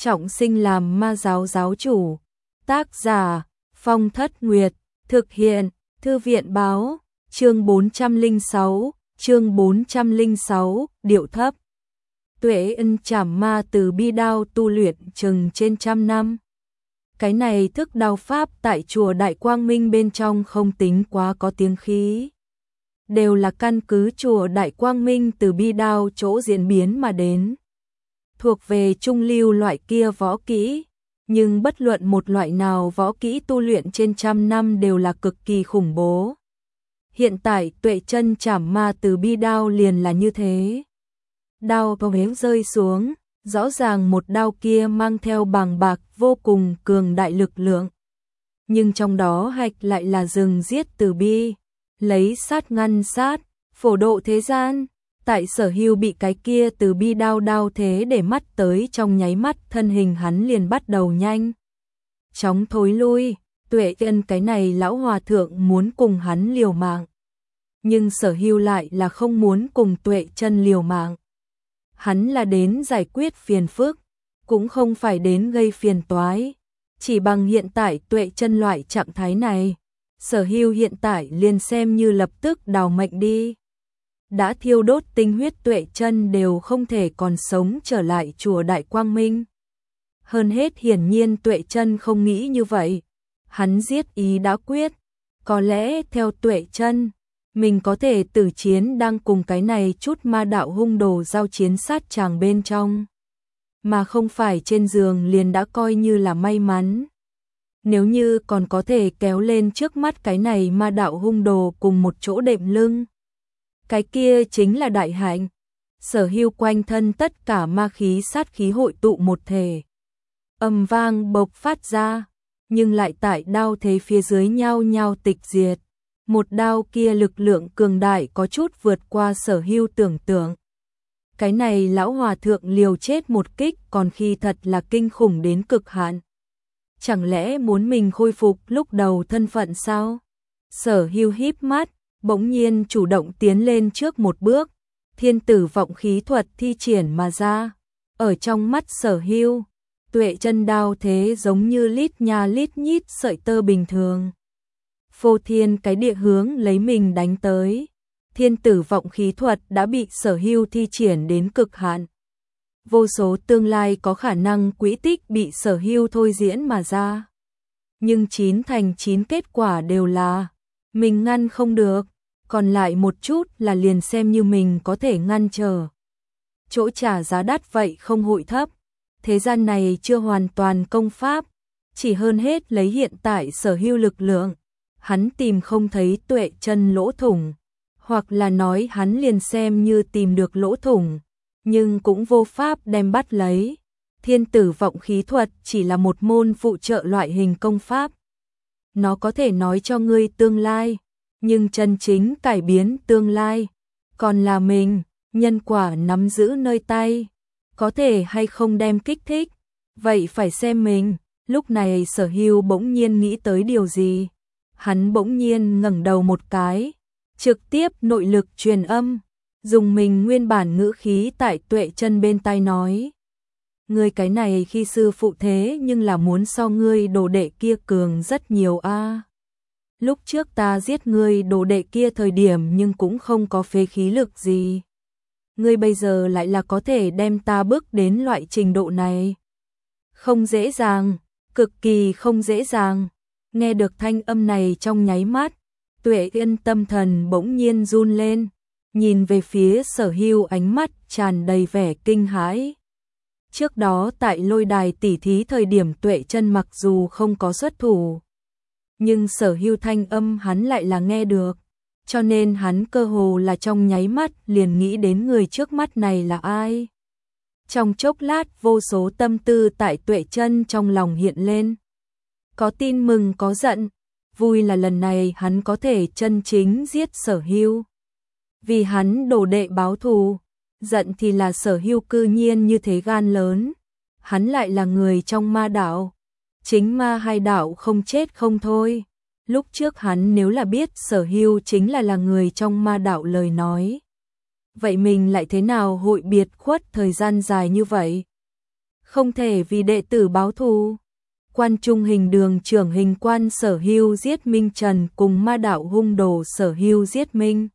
trọng sinh làm ma giáo giáo chủ. Tác giả Phong Thất Nguyệt. Thực hiện Thư viện báo. Chương 406, điệu thấp. Tuệ Ân trảm ma từ bi đao tu luyện chừng trên 100 năm. Cái này thức đao pháp tại chùa Đại Quang Minh bên trong không tính quá có tiếng khí. Đều là căn cứ chùa Đại Quang Minh từ bi đao chỗ diễn biến mà đến. Thuộc về trung lưu loại kia võ kỹ, nhưng bất luận một loại nào võ kỹ tu luyện trên 100 năm đều là cực kỳ khủng bố. Hiện tại Tuệ Chân trảm ma từ bi đao liền là như thế. Đao có hếu rơi xuống, rõ ràng một đao kia mang theo bàng bạc vô cùng cường đại lực lượng. Nhưng trong đó hạch lại là rừng giết từ bi, lấy sát ngăn sát, phổ độ thế gian. Tại Sở Hưu bị cái kia từ bi đao thế để mắt tới trong nháy mắt, thân hình hắn liền bắt đầu nhanh chóng thối lui. Tuệ Ân cái này lão hòa thượng muốn cùng hắn liều mạng, nhưng Sở Hưu lại là không muốn cùng Tuệ Chân liều mạng. Hắn là đến giải quyết phiền phức, cũng không phải đến gây phiền toái. Chỉ bằng hiện tại Tuệ Chân loại trạng thái này, Sở Hưu hiện tại liền xem như lập tức đào mệnh đi. Đã thiêu đốt tinh huyết Tuệ Chân đều không thể còn sống trở lại chùa Đại Quang Minh. Hơn hết hiển nhiên Tuệ Chân không nghĩ như vậy. Hắn giết ý đã quyết. Có lẽ theo Tuệ Chân, mình có thể tử chiến đang cùng cái này chút ma đạo hung đồ giao chiến sát tràng bên trong. Mà không phải trên giường liền đã coi như là may mắn. Nếu như còn có thể kéo lên trước mắt cái này ma đạo hung đồ cùng một chỗ đệm lưng, cái kia chính là đại hạnh. Sở Hưu quanh thân tất cả ma khí sát khí hội tụ một thể, âm vang bộc phát ra, nhưng lại tại đao thế phía dưới nhau nhau tịch diệt. Một đao kia lực lượng cường đại có chút vượt qua Sở Hưu tưởng tượng. Cái này lão hòa thượng liều chết một kích còn khi thật là kinh khủng đến cực hạn. Chẳng lẽ muốn mình khôi phục lúc đầu thân phận sao? Sở Hưu híp mắt, bỗng nhiên chủ động tiến lên trước một bước, thiên tử vọng khí thuật thi triển mà ra. Ở trong mắt Sở Hưu, Tuệ Chân đao thế giống như lít nha lít nhít sợi tơ bình thường. Phô thiên cái địa hướng lấy mình đánh tới. Thiên tử vọng khí thuật đã bị Sở Hưu thi triển đến cực hạn. Vô số tương lai có khả năng quỹ tích bị Sở Hưu thôi diễn mà ra. Nhưng 9 thành 9 kết quả đều là mình ngăn không được, còn lại một chút là liền xem như mình có thể ngăn trở. Chỗ trả giá đắt vậy không hội thấp. Thế gian này chưa hoàn toàn công pháp, chỉ hơn hết lấy hiện tại Sở Hưu lực lượng, hắn tìm không thấy Tuệ Chân lỗ thủng, hoặc là nói hắn liền xem như tìm được lỗ thủng, nhưng cũng vô pháp đem bắt lấy. Thiên tử vọng khí thuật chỉ là một môn phụ trợ loại hình công pháp. Nó có thể nói cho ngươi tương lai, nhưng chân chính cải biến tương lai còn là mình. Nhân quả nắm giữ nơi tay, có thể hay không đem kích thích, vậy phải xem mình. Lúc này Sở Hưu bỗng nhiên nghĩ tới điều gì. Hắn bỗng nhiên ngẩng đầu một cái, trực tiếp nội lực truyền âm, dùng mình nguyên bản ngữ khí tại Tuệ Chân bên tai nói: ngươi cái này khi sư phụ thế nhưng là muốn so ngươi đồ đệ kia cường rất nhiều a. Lúc trước ta giết ngươi đồ đệ kia thời điểm nhưng cũng không có phế khí lực gì. Ngươi bây giờ lại là có thể đem ta bước đến loại trình độ này. Không dễ dàng, cực kỳ không dễ dàng. Nghe được thanh âm này trong nháy mắt, Tuệ Ân tâm thần bỗng nhiên run lên, nhìn về phía Sở Hưu ánh mắt tràn đầy vẻ kinh hãi. Trước đó tại lôi đài tỉ thí thời điểm Tuệ Chân mặc dù không có xuất thủ, nhưng Sở Hưu thanh âm hắn lại là nghe được, cho nên hắn cơ hồ là trong nháy mắt liền nghĩ đến người trước mắt này là ai. Trong chốc lát vô số tâm tư tại Tuệ Chân trong lòng hiện lên. Có tin mừng có giận, vui là lần này hắn có thể chân chính giết Sở Hưu, vì hắn đồ đệ báo thù. Giận thì là Sở Hưu cư nhiên như thế gan lớn, hắn lại là người trong ma đạo, chính ma hai đạo không chết không thôi. Lúc trước hắn nếu là biết Sở Hưu chính là người trong ma đạo lời nói, vậy mình lại thế nào hội biệt khuất thời gian dài như vậy? không thể vì đệ tử báo thù. Quan Trung Hình Đường trưởng Hình Quan Sở Hưu giết Minh Trần cùng ma đạo hung đồ Sở Hưu giết Minh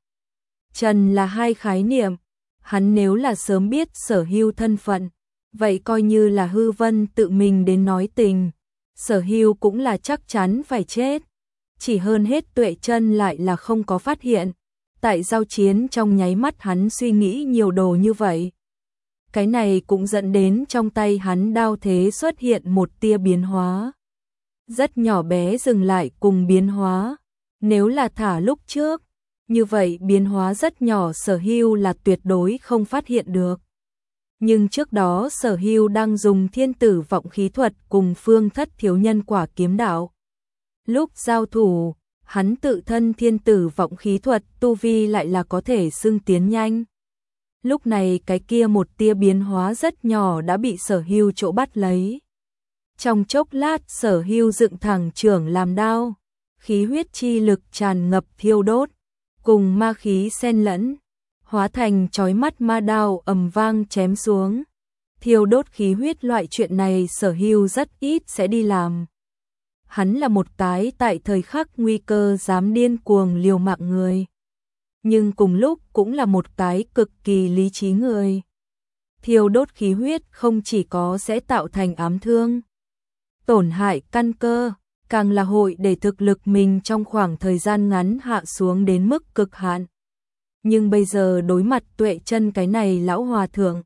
Trần là hai khái niệm. Hắn nếu là sớm biết Sở Hưu thân phận, vậy coi như là hư vân tự mình đến nói tình, Sở Hưu cũng là chắc chắn phải chết. Chỉ hơn hết Tuệ Chân lại là không có phát hiện, tại giao chiến trong nháy mắt hắn suy nghĩ nhiều đồ như vậy. Cái này cũng dẫn đến trong tay hắn đao thế xuất hiện một tia biến hóa. Rất nhỏ bé dừng lại cùng biến hóa. Nếu là thả lúc trước, như vậy biến hóa rất nhỏ Sở Hưu là tuyệt đối không phát hiện được. Nhưng trước đó Sở Hưu đang dùng thiên tử vọng khí thuật cùng Phương Thất thiếu nhân quả kiếm đạo. Lúc giao thủ, hắn tự thân thiên tử vọng khí thuật tu vi lại là có thể xưng tiến nhanh. Lúc này cái kia một tia biến hóa rất nhỏ đã bị Sở Hưu chỗ bắt lấy. Trong chốc lát Sở Hưu dựng thẳng chưởng làm đao, khí huyết chi lực tràn ngập thiêu đốt, cùng ma khí xen lẫn, hóa thành chói mắt ma đao ầm vang chém xuống. Thiêu đốt khí huyết loại chuyện này Sở Hưu rất ít sẽ đi làm. Hắn là một cái tại thời khắc nguy cơ dám điên cuồng liều mạng người, nhưng cùng lúc cũng là một cái cực kỳ lý trí người. Thiêu đốt khí huyết không chỉ có sẽ tạo thành ám thương, tổn hại căn cơ, càng là hội để thực lực mình trong khoảng thời gian ngắn hạ xuống đến mức cực hạn. Nhưng bây giờ đối mặt Tuệ Chân cái này lão hòa thượng,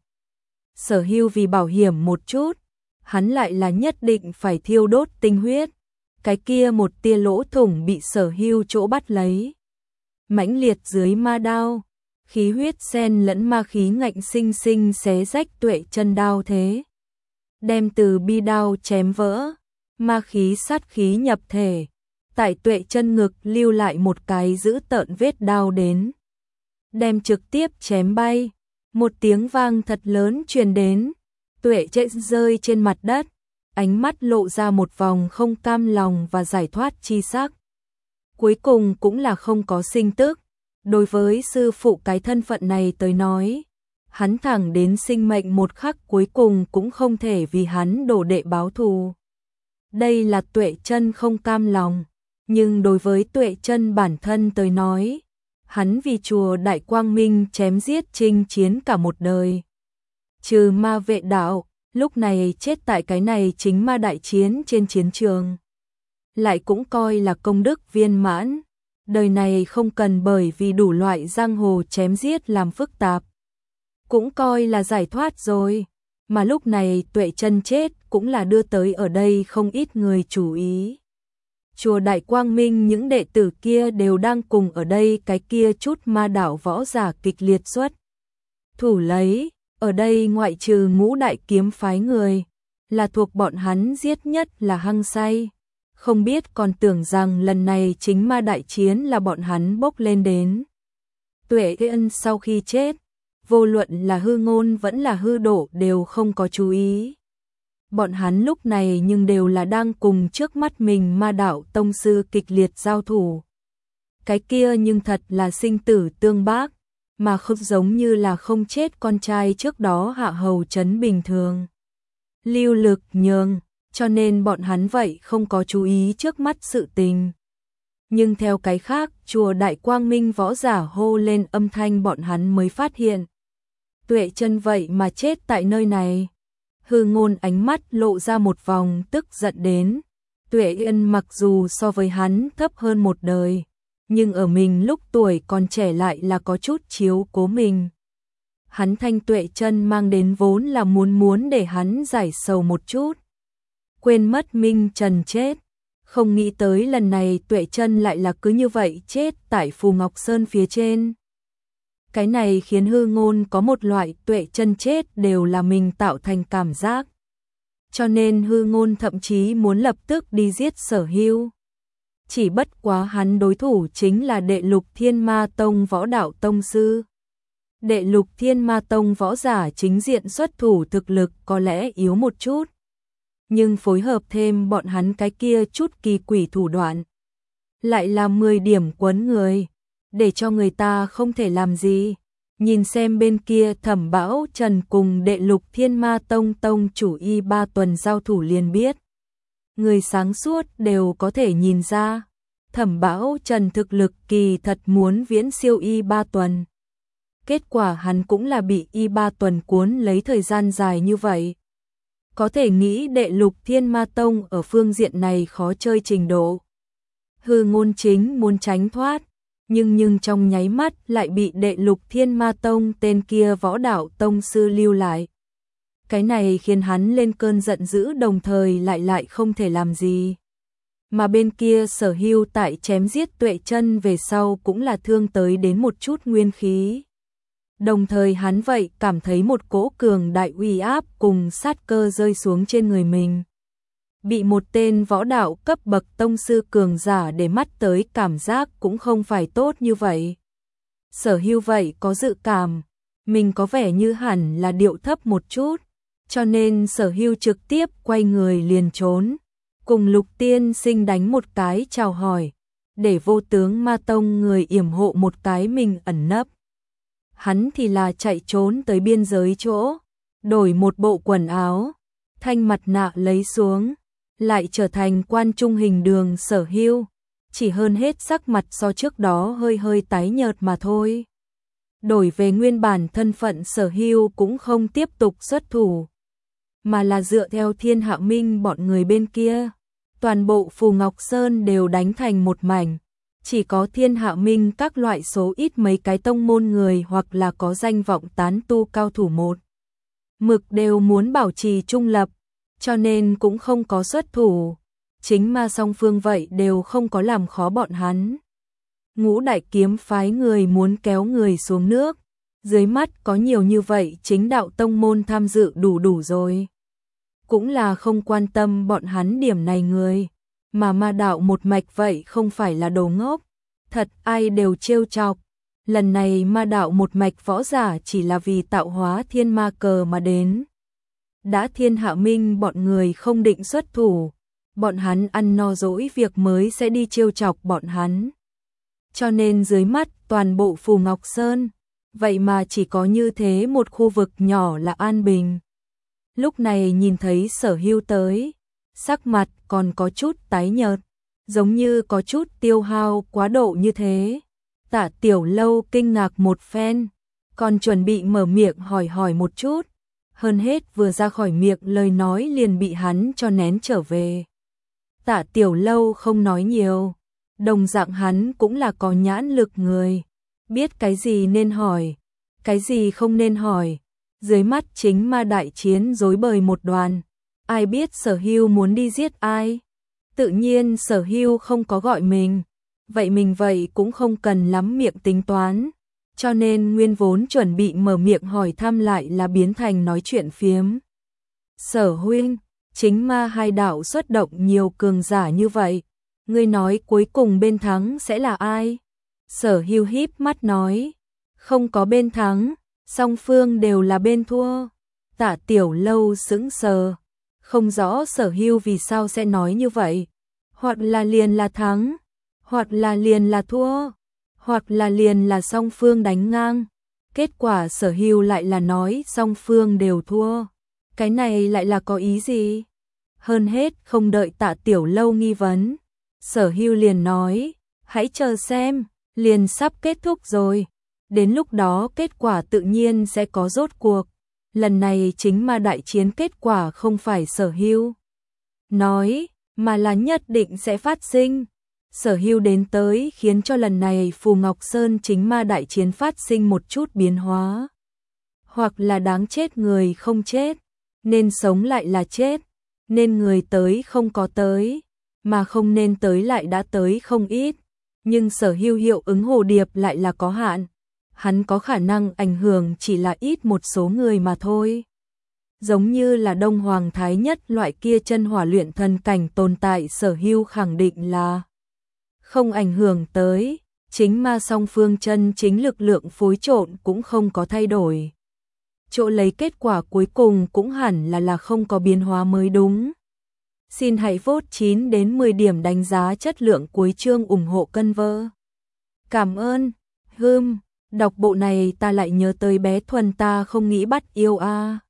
Sở Hưu vì bảo hiểm một chút, hắn lại là nhất định phải thiêu đốt tinh huyết. Cái kia một tia lỗ thủng bị Sở Hưu chỗ bắt lấy. Mãnh liệt dưới ma đao, khí huyết xen lẫn ma khí ngạnh sinh sinh xé rách Tuệ Chân đao thế. Đem từ bi đao chém vỡ, ma khí sát khí nhập thể, tại Tuệ Chân ngực lưu lại một cái dữ tợn vết đao đến. Đem trực tiếp chém bay, một tiếng vang thật lớn truyền đến, Tuệ Chân rơi trên mặt đất, ánh mắt lộ ra một vòng không cam lòng và giải thoát chi sắc. Cuối cùng cũng là không có sinh tức. Đối với sư phụ cái thân phận này tới nói, hắn thẳng đến sinh mệnh một khắc cuối cùng cũng không thể vì hắn đồ đệ báo thù. Đây là Tuệ Chân không cam lòng, nhưng đối với Tuệ Chân bản thân tới nói, hắn vì chùa Đại Quang Minh chém giết chinh chiến cả một đời. Trừ ma vệ đạo, lúc này chết tại cái này chính ma đại chiến trên chiến trường. Lại cũng coi là công đức viên mãn. Đời này không cần bởi vì đủ loại giang hồ chém giết làm phức tạp. Cũng coi là giải thoát rồi. Mà lúc này Tuệ Chân chết cũng là đưa tới ở đây không ít người chú ý. Chùa Đại Quang Minh những đệ tử kia đều đang cùng ở đây cái kia chút ma đạo võ giả kịch liệt xuất thủ lấy. Ở đây ngoại trừ Ngũ Đại Kiếm phái người, là thuộc bọn hắn giết nhất là hăng say. Không biết còn tưởng rằng lần này chính ma đại chiến là bọn hắn bốc lên đến. Tuệ Ân sau khi chết, vô luận là hư ngôn vẫn là hư độ đều không có chú ý. Bọn hắn lúc này nhưng đều là đang cùng trước mắt mình ma đạo tông sư kịch liệt giao thủ. Cái kia nhưng thật là sinh tử tương bác, mà không giống như là không chết con trai trước đó hạ hầu trấn bình thường. Lưu lực nhường, cho nên bọn hắn vậy không có chú ý trước mắt sự tình. Nhưng theo cái khác, chùa Đại Quang Minh võ giả hô lên âm thanh bọn hắn mới phát hiện. Tuệ Chân vậy mà chết tại nơi này. Hư ngôn ánh mắt lộ ra một vòng tức giận đến. Tuệ Ân mặc dù so với hắn thấp hơn một đời, nhưng ở mình lúc tuổi còn trẻ lại là có chút chiếu cố mình. Hắn thanh Tuệ Chân mang đến vốn là muốn để hắn giải sầu một chút. Quên mất Minh Trần chết, không nghĩ tới lần này Tuệ Chân lại là cứ như vậy chết tại Phù Ngọc Sơn phía trên. Cái này khiến hư ngôn có một loại Tuệ Chân chết đều là mình tạo thành cảm giác. Cho nên hư ngôn thậm chí muốn lập tức đi giết Sở Hưu. Chỉ bất quá hắn đối thủ chính là Đệ Lục Thiên Ma Tông võ đạo tông sư. Đệ Lục Thiên Ma Tông võ giả chính diện xuất thủ thực lực có lẽ yếu một chút, nhưng phối hợp thêm bọn hắn cái kia chút kỳ quỷ thủ đoạn, lại là 10 điểm quấn người, để cho người ta không thể làm gì. Nhìn xem bên kia Thẩm Bão Trần cùng Đệ Lục Thiên Ma Tông tông chủ y 3 tuần giao thủ liền biết. Người sáng suốt đều có thể nhìn ra, Thẩm Bão Trần thực lực kỳ thật muốn viễn siêu y 3 tuần. Kết quả hắn cũng là bị y 3 tuần cuốn lấy thời gian dài như vậy. Có thể nghĩ Đệ Lục Thiên Ma Tông ở phương diện này khó chơi trình độ. Hư Ngôn Chính muốn tránh thoát, nhưng trong nháy mắt lại bị Đệ Lục Thiên Ma Tông tên kia võ đạo tông sư lưu lại. Cái này khiến hắn lên cơn giận dữ, đồng thời lại không thể làm gì. Mà bên kia Sở Hưu tại chém giết Tuệ Chân về sau cũng là thương tới đến một chút nguyên khí. Đồng thời hắn vậy cảm thấy một cỗ cường đại uy áp cùng sát cơ rơi xuống trên người mình. Bị một tên võ đạo cấp bậc tông sư cường giả để mắt tới, cảm giác cũng không phải tốt như vậy. Sở Hưu vậy có dự cảm, mình có vẻ như hẳn là điệu thấp một chút, cho nên Sở Hưu trực tiếp quay người liền trốn, cùng Lục Tiên Sinh đánh một cái chào hỏi, để Vô Tướng Ma Tông người yểm hộ một cái mình ẩn nấp. Hắn thì là chạy trốn tới biên giới chỗ, đổi một bộ quần áo, thanh mặt nạ lấy xuống, lại trở thành quan trung hình đường Sở Hưu, chỉ hơn hết sắc mặt so trước đó hơi tái nhợt mà thôi. Đổi về nguyên bản thân phận, Sở Hưu cũng không tiếp tục xuất thủ, mà là dựa theo Thiên Hạ Minh bọn người bên kia. Toàn bộ Phù Ngọc Sơn đều đánh thành một mảnh, chỉ có Thiên Hạ Minh các loại số ít mấy cái tông môn người hoặc là có danh vọng tán tu cao thủ một mực đều muốn bảo trì trung lập, cho nên cũng không có xuất thủ. Chính ma song phương vậy đều không có làm khó bọn hắn. Ngũ Đại Kiếm phái người muốn kéo người xuống nước, dưới mắt có nhiều như vậy chính đạo tông môn tham dự đủ rồi. Cũng là không quan tâm bọn hắn điểm này người, mà ma đạo một mạch vậy không phải là đồ ngốc, thật ai đều trêu chọc. Lần này ma đạo một mạch võ giả chỉ là vì tạo hóa thiên ma cờ mà đến. Đã Thiên Hạ Minh bọn người không định xuất thủ, bọn hắn ăn no dỗi việc mới sẽ đi trêu chọc bọn hắn. Cho nên dưới mắt toàn bộ Phù Ngọc Sơn, vậy mà chỉ có như thế một khu vực nhỏ là an bình. Lúc này nhìn thấy Sở Hưu tới, sắc mặt còn có chút tái nhợt, giống như có chút tiêu hao quá độ như thế. Tạ Tiểu Lâu kinh ngạc một phen, còn chuẩn bị mở miệng hỏi một chút, hơn hết vừa ra khỏi miệng lời nói liền bị hắn cho nén trở về. Tạ Tiểu Lâu không nói nhiều, đồng dạng hắn cũng là có nhãn lực người, biết cái gì nên hỏi, cái gì không nên hỏi. Dưới mắt chính ma đại chiến rối bời một đoàn, ai biết Sở Hưu muốn đi giết ai. Tự nhiên Sở Hưu không có gọi mình, vậy mình vậy cũng không cần lắm miệng tính toán, cho nên nguyên vốn chuẩn bị mở miệng hỏi thăm lại là biến thành nói chuyện phiếm. Sở huynh, chính ma hai đạo xuất động nhiều cường giả như vậy, ngươi nói cuối cùng bên thắng sẽ là ai? Sở Hưu híp mắt nói, không có bên thắng, song phương đều là bên thua. Tạ Tiểu Lâu sững sờ, không rõ Sở Hưu vì sao sẽ nói như vậy. Hoặc là liền là thắng, hoặc là liền là thua, hoặc là liền là song phương đánh ngang. Kết quả Sở Hưu lại là nói song phương đều thua. Cái này lại là có ý gì? Hơn hết không đợi Tạ Tiểu Lâu nghi vấn, Sở Hưu liền nói, hãy chờ xem, liền sắp kết thúc rồi. Đến lúc đó kết quả tự nhiên sẽ có rốt cuộc. Lần này chính ma đại chiến kết quả không phải Sở Hưu nói, mà là nhất định sẽ phát sinh. Sở Hưu đến tới khiến cho lần này Phù Ngọc Sơn chính ma đại chiến phát sinh một chút biến hóa. Hoặc là đáng chết người không chết, nên sống lại là chết, nên người tới không có tới, mà không nên tới lại đã tới không ít. Nhưng Sở Hưu hiệu ứng hồ điệp lại là có hạn. Hắn có khả năng ảnh hưởng chỉ là ít một số người mà thôi. Giống như là Đông Hoàng Thái Nhất loại kia chân hỏa luyện thần cảnh tồn tại, Sở Hưu khẳng định là không ảnh hưởng tới. Chính ma song phương chân chính lực lượng phối trộn cũng không có thay đổi. Chỗ lấy kết quả cuối cùng cũng hẳn là không có biến hóa mới đúng. Xin hãy vote 9 đến 10 điểm đánh giá chất lượng cuối chương ủng hộ Cân Vơ. Cảm ơn. Đọc bộ này ta lại nhớ tới bé Thuần, ta không nghĩ bắt yêu a.